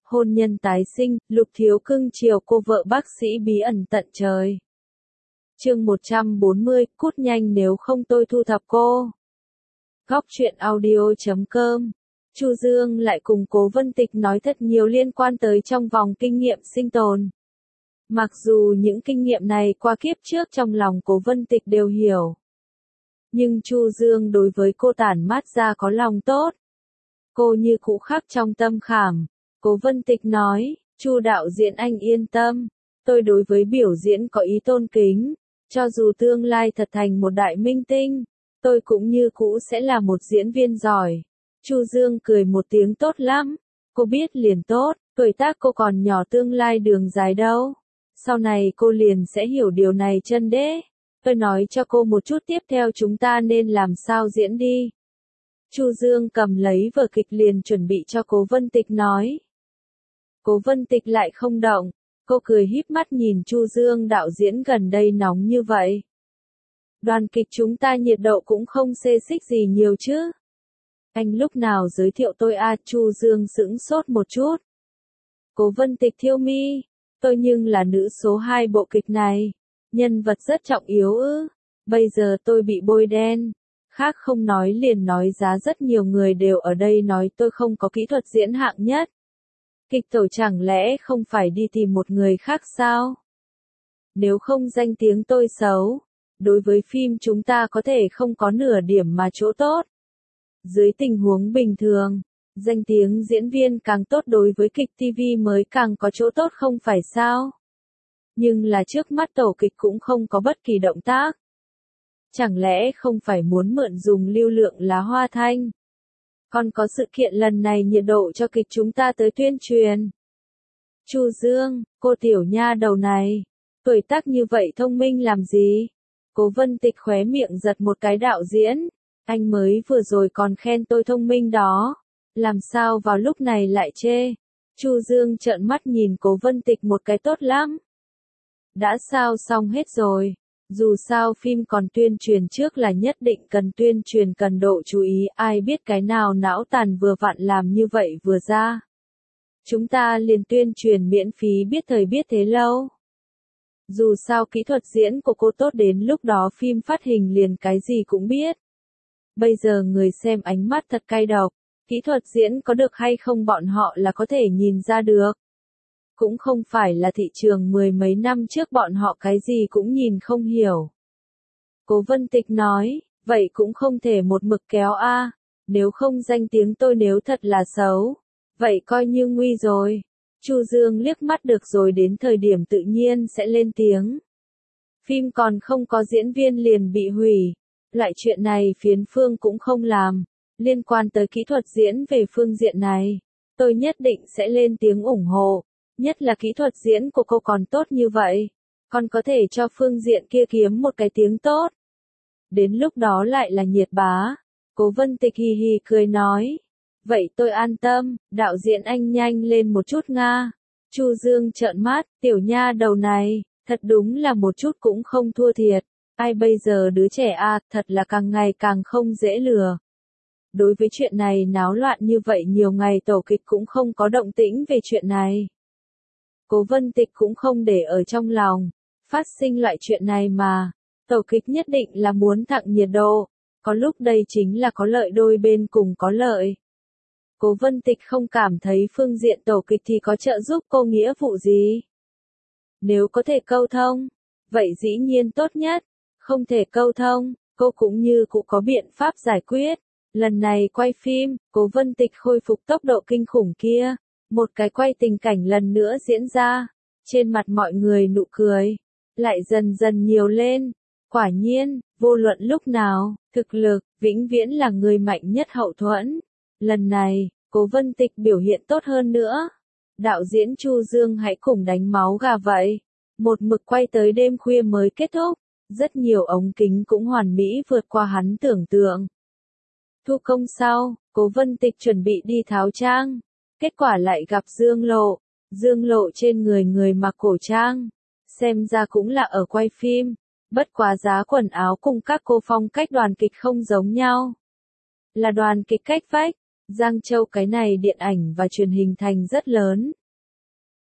hôn nhân tái sinh, Lục Thiếu cưng chiều cô vợ bác sĩ bí ẩn tận trời. Chương 140, cút nhanh nếu không tôi thu thập cô. Góc truyện audio.com. Chu Dương lại cùng Cố Vân Tịch nói thật nhiều liên quan tới trong vòng kinh nghiệm sinh tồn. Mặc dù những kinh nghiệm này qua kiếp trước trong lòng Cố Vân Tịch đều hiểu. Nhưng Chu Dương đối với cô tản mát ra có lòng tốt. Cô như cũ khắc trong tâm khảm. Cố Vân Tịch nói, Chu đạo diễn anh yên tâm. Tôi đối với biểu diễn có ý tôn kính. Cho dù tương lai thật thành một đại minh tinh, tôi cũng như cũ sẽ là một diễn viên giỏi. Chu Dương cười một tiếng tốt lắm. Cô biết liền tốt, tuổi tác cô còn nhỏ tương lai đường dài đâu. Sau này cô liền sẽ hiểu điều này chân đế. Tôi nói cho cô một chút tiếp theo chúng ta nên làm sao diễn đi. Chu Dương cầm lấy vở kịch liền chuẩn bị cho Cố Vân Tịch nói. Cố Vân Tịch lại không động, cô cười híp mắt nhìn Chu Dương đạo diễn gần đây nóng như vậy. Đoàn kịch chúng ta nhiệt độ cũng không xê xích gì nhiều chứ. Anh lúc nào giới thiệu tôi à? Chu Dương sững sốt một chút. Cố Vân Tịch thiêu mi, tôi nhưng là nữ số 2 bộ kịch này. Nhân vật rất trọng yếu ư. Bây giờ tôi bị bôi đen. Khác không nói liền nói giá rất nhiều người đều ở đây nói tôi không có kỹ thuật diễn hạng nhất. Kịch tổ chẳng lẽ không phải đi tìm một người khác sao? Nếu không danh tiếng tôi xấu, đối với phim chúng ta có thể không có nửa điểm mà chỗ tốt. Dưới tình huống bình thường, danh tiếng diễn viên càng tốt đối với kịch TV mới càng có chỗ tốt không phải sao? Nhưng là trước mắt tổ kịch cũng không có bất kỳ động tác. Chẳng lẽ không phải muốn mượn dùng lưu lượng lá hoa thanh? Còn có sự kiện lần này nhiệt độ cho kịch chúng ta tới tuyên truyền. Chu Dương, cô tiểu nha đầu này, tuổi tác như vậy thông minh làm gì? Cố Vân Tịch khóe miệng giật một cái đạo diễn, anh mới vừa rồi còn khen tôi thông minh đó, làm sao vào lúc này lại chê? Chu Dương trợn mắt nhìn Cố Vân Tịch một cái tốt lắm. Đã sao xong hết rồi. Dù sao phim còn tuyên truyền trước là nhất định cần tuyên truyền cần độ chú ý, ai biết cái nào não tàn vừa vặn làm như vậy vừa ra. Chúng ta liền tuyên truyền miễn phí biết thời biết thế lâu. Dù sao kỹ thuật diễn của cô tốt đến lúc đó phim phát hình liền cái gì cũng biết. Bây giờ người xem ánh mắt thật cay độc, kỹ thuật diễn có được hay không bọn họ là có thể nhìn ra được. Cũng không phải là thị trường mười mấy năm trước bọn họ cái gì cũng nhìn không hiểu. Cố Vân Tịch nói, vậy cũng không thể một mực kéo a, nếu không danh tiếng tôi nếu thật là xấu, vậy coi như nguy rồi. Chu Dương liếc mắt được rồi đến thời điểm tự nhiên sẽ lên tiếng. Phim còn không có diễn viên liền bị hủy, loại chuyện này phiến phương cũng không làm, liên quan tới kỹ thuật diễn về phương diện này, tôi nhất định sẽ lên tiếng ủng hộ. Nhất là kỹ thuật diễn của cô còn tốt như vậy, còn có thể cho phương diện kia kiếm một cái tiếng tốt. Đến lúc đó lại là nhiệt bá. Cố Vân Tịch hì hì cười nói. Vậy tôi an tâm, đạo diễn anh nhanh lên một chút nga. Chu Dương trợn mắt, tiểu nha đầu này, thật đúng là một chút cũng không thua thiệt. Ai bây giờ đứa trẻ à, thật là càng ngày càng không dễ lừa. Đối với chuyện này náo loạn như vậy nhiều ngày tổ kịch cũng không có động tĩnh về chuyện này. Cố Vân Tịch cũng không để ở trong lòng, phát sinh loại chuyện này mà, tổ kịch nhất định là muốn thặng nhiệt độ, có lúc đây chính là có lợi đôi bên cùng có lợi. Cố Vân Tịch không cảm thấy phương diện tổ kịch thì có trợ giúp cô nghĩa vụ gì. Nếu có thể câu thông, vậy dĩ nhiên tốt nhất, không thể câu thông, cô cũng như cũng có biện pháp giải quyết. Lần này quay phim, Cố Vân Tịch khôi phục tốc độ kinh khủng kia. Một cái quay tình cảnh lần nữa diễn ra, trên mặt mọi người nụ cười, lại dần dần nhiều lên. Quả nhiên, vô luận lúc nào, thực lực, vĩnh viễn là người mạnh nhất hậu thuẫn. Lần này, Cố Vân Tịch biểu hiện tốt hơn nữa. Đạo diễn Chu Dương hãy cùng đánh máu gà vậy. Một mực quay tới đêm khuya mới kết thúc, rất nhiều ống kính cũng hoàn mỹ vượt qua hắn tưởng tượng. Thu công sau, Cố Vân Tịch chuẩn bị đi tháo trang. Kết quả lại gặp Dương Lộ. Dương Lộ trên người mặc cổ trang. Xem ra cũng là ở quay phim. Bất quá giá quần áo cùng các cô phong cách đoàn kịch không giống nhau. Là đoàn kịch cách vách. Giang Châu cái này điện ảnh và truyền hình thành rất lớn.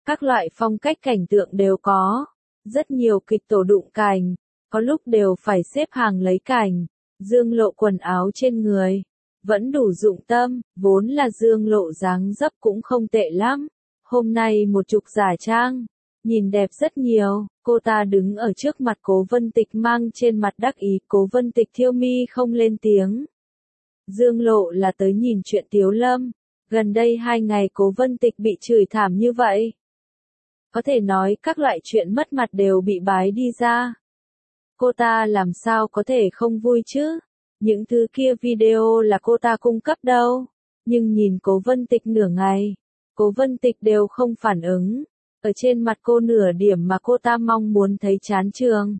Các loại phong cách cảnh tượng đều có. Rất nhiều kịch tổ đụng cành. Có lúc đều phải xếp hàng lấy cảnh. Dương Lộ quần áo trên người. Vẫn đủ dụng tâm, vốn là Dương Lộ dáng dấp cũng không tệ lắm. Hôm nay một chục giả trang. Nhìn đẹp rất nhiều, cô ta đứng ở trước mặt Cố Vân Tịch mang trên mặt đắc ý, Cố Vân Tịch thiêu mi không lên tiếng. Dương Lộ là tới nhìn chuyện Tiếu Lâm, gần đây 2 ngày Cố Vân Tịch bị chửi thảm như vậy. Có thể nói các loại chuyện mất mặt đều bị bái đi ra. Cô ta làm sao có thể không vui chứ? Những thứ kia video là cô ta cung cấp đâu. Nhưng nhìn Cố Vân Tịch nửa ngày, Cố Vân Tịch đều không phản ứng. Ở trên mặt cô nửa điểm mà cô ta mong muốn thấy chán trường.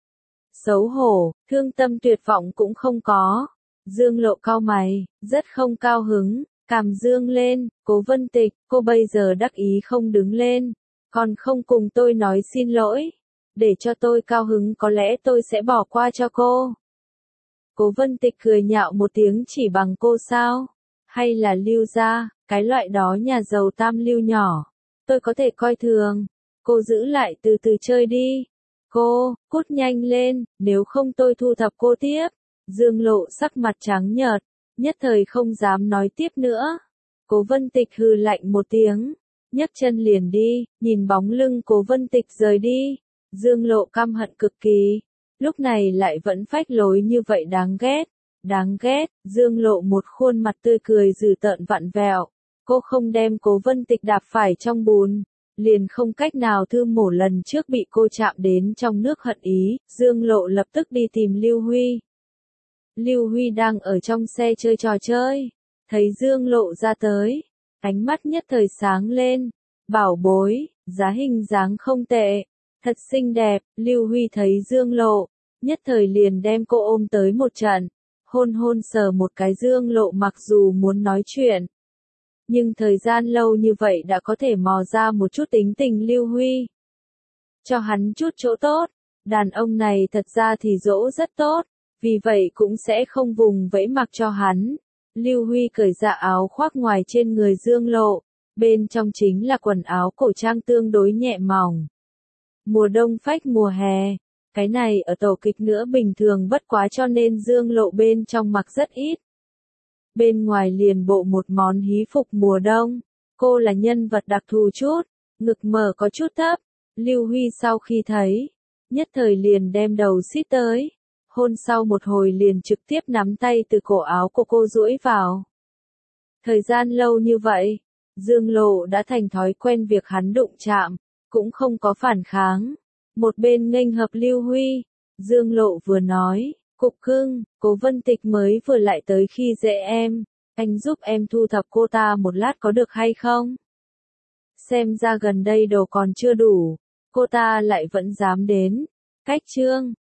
Xấu hổ, thương tâm tuyệt vọng cũng không có. Dương Lộ cau mày, rất không cao hứng, cằm dương lên, Cố Vân Tịch, cô bây giờ đắc ý không đứng lên, còn không cùng tôi nói xin lỗi. Để cho tôi cao hứng có lẽ tôi sẽ bỏ qua cho cô. Cố Vân Tịch cười nhạo một tiếng, chỉ bằng cô sao? Hay là Lưu gia, cái loại đó nhà giàu tam lưu nhỏ. Tôi có thể coi thường. Cô giữ lại từ từ chơi đi. Cô, cút nhanh lên, nếu không tôi thu thập cô tiếp. Dương Lộ sắc mặt trắng nhợt, nhất thời không dám nói tiếp nữa. Cố Vân Tịch hừ lạnh một tiếng, nhấc chân liền đi, nhìn bóng lưng Cố Vân Tịch rời đi. Dương Lộ căm hận cực kỳ, lúc này lại vẫn phách lối như vậy, đáng ghét. Đáng ghét, Dương Lộ một khuôn mặt tươi cười dữ tợn vặn vẹo. Cô không đem Cố Vân Tịch đạp phải trong bùn, liền không cách nào thư mổ lần trước bị cô chạm đến trong nước hận ý. Dương Lộ lập tức đi tìm Lưu Huy. Lưu Huy đang ở trong xe chơi trò chơi, thấy Dương Lộ ra tới, ánh mắt nhất thời sáng lên. Bảo bối, giá hình dáng không tệ, thật xinh đẹp. Lưu Huy thấy Dương Lộ, nhất thời liền đem cô ôm tới một trận, hôn hôn sờ một cái. Dương Lộ mặc dù muốn nói chuyện, nhưng thời gian lâu như vậy đã có thể mò ra một chút tính tình Lưu Huy. Cho hắn chút chỗ tốt, đàn ông này thật ra thì dỗ rất tốt, vì vậy cũng sẽ không vùng vẫy mặc cho hắn. Lưu Huy cởi dạ áo khoác ngoài trên người Dương Lộ, bên trong chính là quần áo cổ trang tương đối nhẹ mỏng. Mùa đông phách mùa hè, cái này ở tổ kịch nữa bình thường bất quá, cho nên Dương Lộ bên trong mặc rất ít. Bên ngoài liền bộ một món hí phục mùa đông, cô là nhân vật đặc thù chút, ngực mở có chút thấp. Lưu Huy sau khi thấy, nhất thời liền đem đầu xít tới, hôn sau một hồi liền trực tiếp nắm tay từ cổ áo của cô duỗi vào. Thời gian lâu như vậy, Dương Lộ đã thành thói quen việc hắn đụng chạm, cũng không có phản kháng. Một bên nghênh hợp Lưu Huy, Dương Lộ vừa nói, cục cưng, Cố Vân Tịch mới vừa lại tới khi dễ em, anh giúp em thu thập cô ta một lát có được hay không? Xem ra gần đây đồ còn chưa đủ, cô ta lại vẫn dám đến. Cách chương